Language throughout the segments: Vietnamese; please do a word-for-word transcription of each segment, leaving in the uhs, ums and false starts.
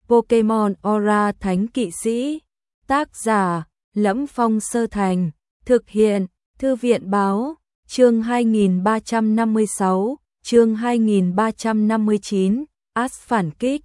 Pokemon Aura Thánh Kỵ Sĩ. Tác giả: Lẫm Phong Sơ Thành. Thực hiện: Thư viện báo. Chương hai nghìn ba trăm năm mươi sáu, chương hai nghìn ba trăm năm mươi chín, Ash phản kích.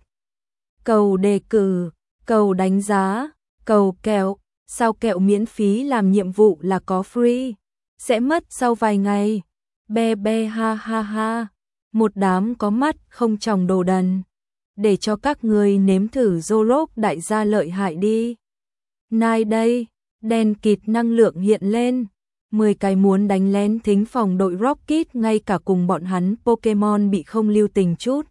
Cầu đề cử, cầu đánh giá, cầu kẹo. Sao kẹo miễn phí làm nhiệm vụ là có free, sẽ mất sau vài ngày. Be be ha ha ha. Một đám có mắt không tròng đồ đần. Để cho các người nếm thử Zoroark đại gia lợi hại đi. Nai đây, đèn kịt năng lượng hiện lên. mười cái muốn đánh lén thính phòng đội Rocket, ngay cả cùng bọn hắn Pokemon bị không lưu tình chút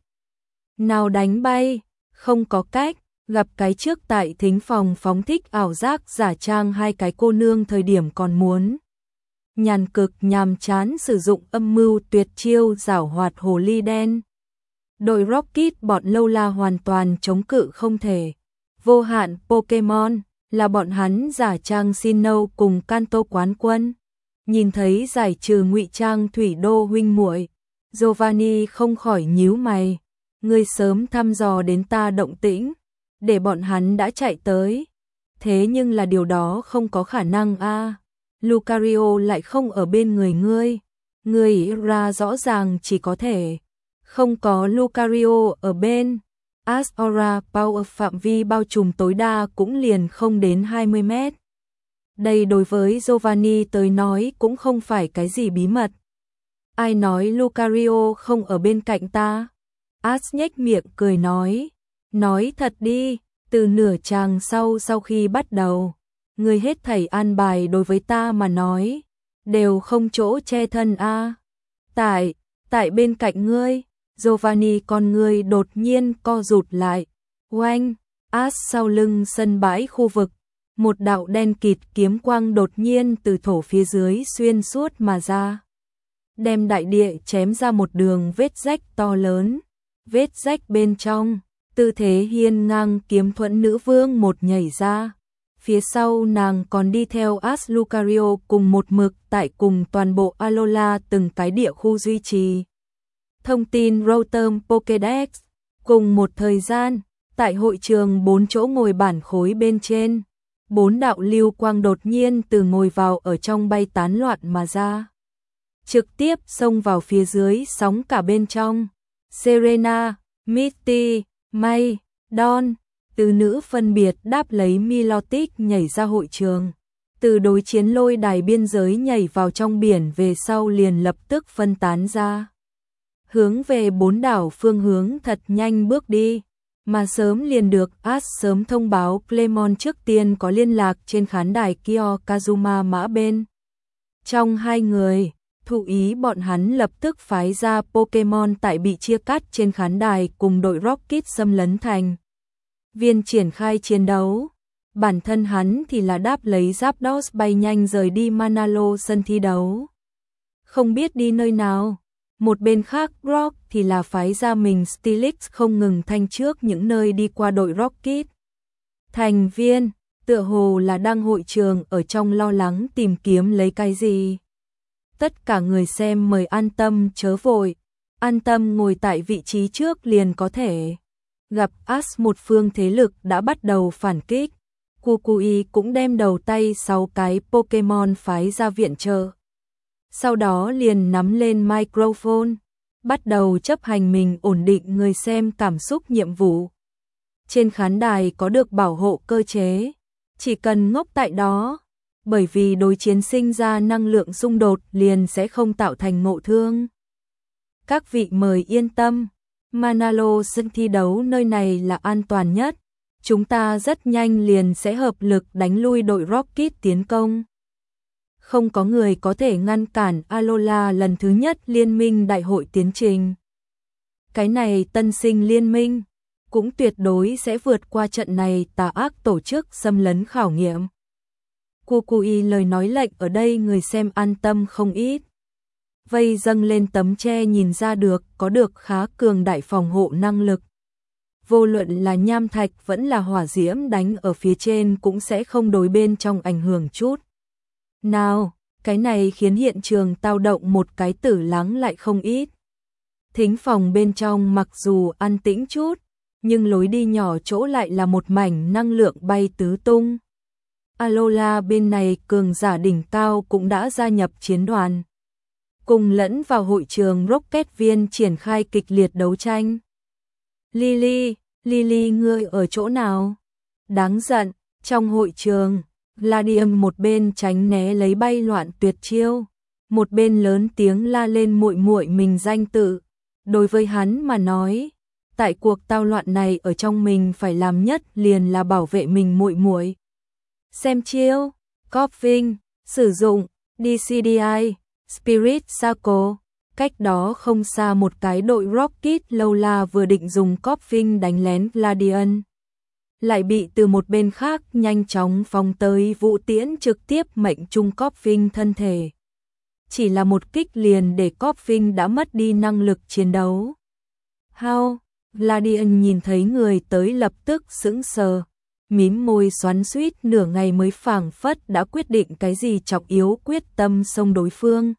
nào đánh bay, không có cách. Gặp cái trước tại thính phòng phóng thích ảo giác giả trang hai cái cô nương thời điểm còn muốn nhàn cực nhàm chán sử dụng âm mưu tuyệt chiêu giảo hoạt hồ ly đen. Đội Rocket bọn lâu la hoàn toàn chống cự không thể. Vô hạn Pokemon là bọn hắn giả trang Sinnoh cùng Kanto quán quân. Nhìn thấy giải trừ ngụy trang thủy đô huynh muội, Giovanni không khỏi nhíu mày. Ngươi sớm thăm dò đến ta động tĩnh, để bọn hắn đã chạy tới. Thế nhưng là điều đó không có khả năng a. À. Lucario lại không ở bên người ngươi. Ngươi ý ra rõ ràng chỉ có thể. Không có Lucario ở bên. Ash Aura Power phạm vi bao trùm tối đa cũng liền không đến hai mươi mét. Đây đối với Giovanni tới nói cũng không phải cái gì bí mật. Ai nói Lucario không ở bên cạnh ta? Ash nhếch miệng cười nói. Nói thật đi, từ nửa chàng sau sau khi bắt đầu, người hết thảy an bài đối với ta mà nói, đều không chỗ che thân a. À. Tại, tại bên cạnh ngươi, Giovanni con ngươi đột nhiên co rụt lại. Oanh, Ash sau lưng sân bãi khu vực, một đạo đen kịt kiếm quang đột nhiên từ thổ phía dưới xuyên suốt mà ra. Đem đại địa chém ra một đường vết rách to lớn, vết rách bên trong. Tư thế hiên ngang kiếm thuẫn nữ vương một nhảy ra. Phía sau nàng còn đi theo Ash Lucario cùng một mực tại cùng toàn bộ Alola từng cái địa khu duy trì. Thông tin Rotom Pokédex. Cùng một thời gian, tại hội trường bốn chỗ ngồi bản khối bên trên, bốn đạo lưu quang đột nhiên từ ngồi vào ở trong bay tán loạn mà ra. Trực tiếp xông vào phía dưới sóng cả bên trong. Serena, Misty, May, Dawn, từ nữ phân biệt đáp lấy Milotic nhảy ra hội trường. Từ đối chiến lôi đài biên giới nhảy vào trong biển về sau liền lập tức phân tán ra. Hướng về bốn đảo phương hướng thật nhanh bước đi. Mà sớm liền được Ash sớm thông báo Clemon trước tiên có liên lạc trên khán đài Kyo Kazuma mã bên. Trong hai người, thụ ý bọn hắn lập tức phái ra Pokemon tại bị chia cắt trên khán đài cùng đội Rocket xâm lấn thành viên triển khai chiến đấu. Bản thân hắn thì là đáp lấy Zapdos bay nhanh rời đi Manalo sân thi đấu. Không biết đi nơi nào. Một bên khác Rock thì là phái ra mình Steelix không ngừng thanh trước những nơi đi qua đội Rocket. Thành viên, tựa hồ là đang hội trường ở trong lo lắng tìm kiếm lấy cái gì. Tất cả người xem mời an tâm chớ vội, an tâm ngồi tại vị trí trước liền có thể. Gặp Ash một phương thế lực đã bắt đầu phản kích, Kukui cũng đem đầu tay sáu cái Pokemon phái ra viện trợ. Sau đó liền nắm lên microphone, bắt đầu chấp hành mình ổn định người xem cảm xúc nhiệm vụ. Trên khán đài có được bảo hộ cơ chế, chỉ cần ngốc tại đó. Bởi vì đối chiến sinh ra năng lượng xung đột liền sẽ không tạo thành ngộ thương. Các vị mời yên tâm, Manalo sân thi đấu nơi này là an toàn nhất. Chúng ta rất nhanh liền sẽ hợp lực đánh lui đội Rocket tiến công. Không có người có thể ngăn cản Alola lần thứ nhất liên minh đại hội tiến trình. Cái này tân sinh liên minh cũng tuyệt đối sẽ vượt qua trận này tà ác tổ chức xâm lấn khảo nghiệm. Kukui lời nói lệnh ở đây người xem an tâm không ít. Vây dâng lên tấm tre nhìn ra được có được khá cường đại phòng hộ năng lực. Vô luận là nham thạch vẫn là hỏa diễm đánh ở phía trên cũng sẽ không đối bên trong ảnh hưởng chút. Nào, cái này khiến hiện trường tao động một cái tử lắng lại không ít. Thính phòng bên trong mặc dù an tĩnh chút, nhưng lối đi nhỏ chỗ lại là một mảnh năng lượng bay tứ tung. Alola bên này cường giả đỉnh cao cũng đã gia nhập chiến đoàn, cùng lẫn vào hội trường Rocket viên triển khai kịch liệt đấu tranh. Lily, Lily ngươi ở chỗ nào? Đáng giận, trong hội trường, Gladium một bên tránh né lấy bay loạn tuyệt chiêu, một bên lớn tiếng la lên muội muội mình danh tự. Đối với hắn mà nói, tại cuộc tao loạn này ở trong mình phải làm nhất liền là bảo vệ mình muội muội. Xem chiêu, Coffin, sử dụng đê xê đê i, Spirit Circle. Cách đó không xa một cái đội Rocket Lola vừa định dùng Coffin đánh lén Gladium, lại bị từ một bên khác nhanh chóng phóng tới vũ tiễn trực tiếp mệnh trung Coffin thân thể. Chỉ là một kích liền để Coffin đã mất đi năng lực chiến đấu. How? Gladium nhìn thấy người tới lập tức sững sờ, mím môi xoắn xuýt nửa ngày mới phảng phất đã quyết định cái gì trọng yếu, quyết tâm xông đối phương.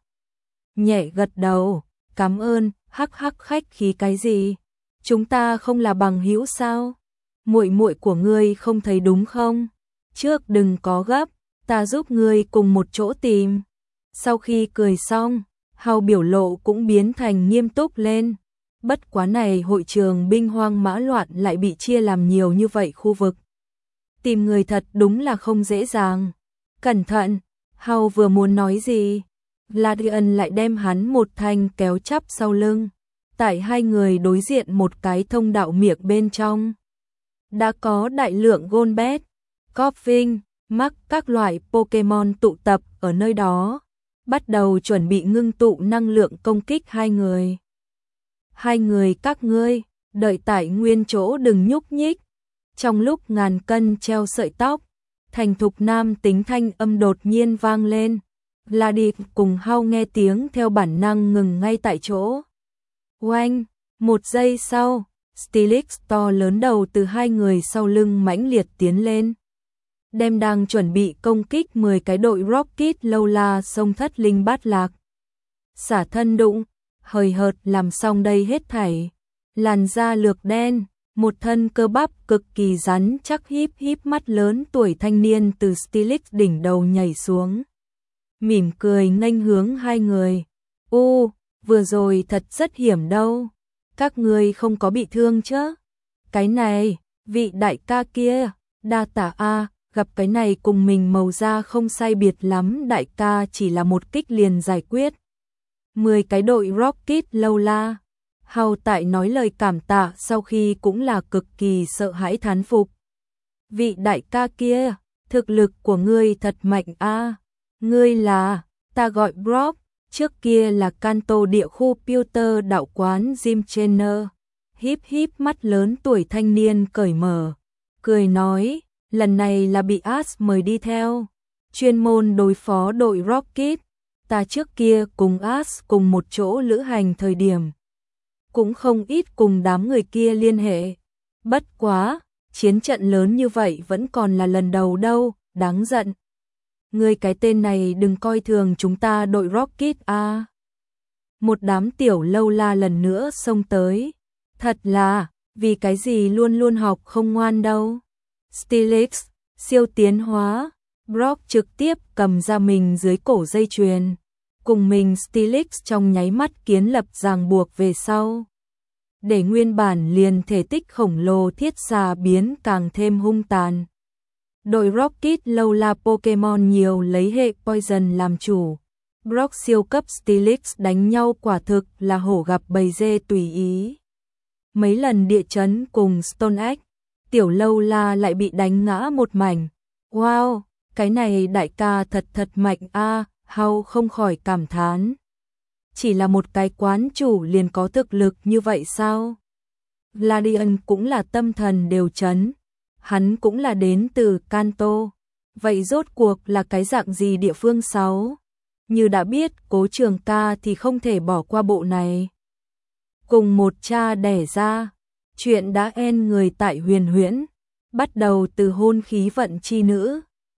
Nhẹ gật đầu, cảm ơn, hắc hắc khách khí cái gì? Chúng ta không là bằng hữu sao? Muội muội của ngươi không thấy đúng không? Trước đừng có gấp, ta giúp ngươi cùng một chỗ tìm. Sau khi cười xong, Hào biểu lộ cũng biến thành nghiêm túc lên. Bất quá này hội trường binh hoang mã loạn lại bị chia làm nhiều như vậy khu vực. Tìm người thật đúng là không dễ dàng. Cẩn thận, Hào vừa muốn nói gì, Gladium lại đem hắn một thanh kéo chắp sau lưng. Tại hai người đối diện một cái thông đạo miệng bên trong, đã có đại lượng Golbat, Coffin, Mắc các loại Pokemon tụ tập ở nơi đó, bắt đầu chuẩn bị ngưng tụ năng lượng công kích hai người. Hai người các ngươi, đợi tại nguyên chỗ đừng nhúc nhích. Trong lúc ngàn cân treo sợi tóc, thành thục nam tính thanh âm đột nhiên vang lên. Gladium cùng Hao nghe tiếng theo bản năng ngừng ngay tại chỗ. Oanh, một giây sau, Steelix to lớn đầu từ hai người sau lưng mãnh liệt tiến lên, đem đang chuẩn bị công kích mười cái đội Rocket Lola sông thất linh bát lạc. Xả thân đụng, hời hợt làm xong đây hết thảy. Làn da lược đen, một thân cơ bắp cực kỳ rắn chắc, híp híp mắt lớn tuổi thanh niên từ Steelix đỉnh đầu nhảy xuống, mỉm cười nghênh hướng hai người. U, vừa rồi thật rất hiểm đâu. Các ngươi không có bị thương chứ? Cái này, vị đại ca kia, đa tả a, gặp cái này cùng mình màu da không sai biệt lắm đại ca chỉ là một kích liền giải quyết. Mười cái đội Rocket Lola. Hào tại nói lời cảm tạ sau khi cũng là cực kỳ sợ hãi thán phục. Vị đại ca kia, thực lực của ngươi thật mạnh a. Ngươi là, ta gọi Brock, trước kia là Kanto địa khu Pewter đạo quán Jim Trainer. Híp híp mắt lớn tuổi thanh niên cởi mở, cười nói, lần này là bị Ash mời đi theo, chuyên môn đối phó đội Rocket. Ta trước kia cùng Ash cùng một chỗ lữ hành thời điểm, cũng không ít cùng đám người kia liên hệ. Bất quá, chiến trận lớn như vậy vẫn còn là lần đầu đâu, đáng giận. Ngươi cái tên này đừng coi thường chúng ta đội Rocket a. À. Một đám tiểu lâu la lần nữa xông tới. Thật là, vì cái gì luôn luôn học không ngoan đâu. Steelix, siêu tiến hóa. Brock trực tiếp cầm ra mình dưới cổ dây chuyền, cùng mình Steelix trong nháy mắt kiến lập ràng buộc về sau, để nguyên bản liền thể tích khổng lồ thiết xà biến càng thêm hung tàn. Đội Rocket Lola Pokemon nhiều lấy hệ Poison làm chủ. Brock siêu cấp Steelix đánh nhau quả thực là hổ gặp bầy dê tùy ý. Mấy lần địa chấn cùng Stone Egg, tiểu Lola lại bị đánh ngã một mảnh. Wow, cái này đại ca thật thật mạnh a, à, Hao không khỏi cảm thán. Chỉ là một cái quán chủ liền có thực lực như vậy sao? Gladium cũng là tâm thần đều chấn. Hắn cũng là đến từ Kanto. Vậy rốt cuộc là cái dạng gì địa phương sáu? Như đã biết Cố Trường ca thì không thể bỏ qua bộ này. Cùng một cha đẻ ra, chuyện đã en người tại huyền huyễn, bắt đầu từ hôn khí vận chi nữ.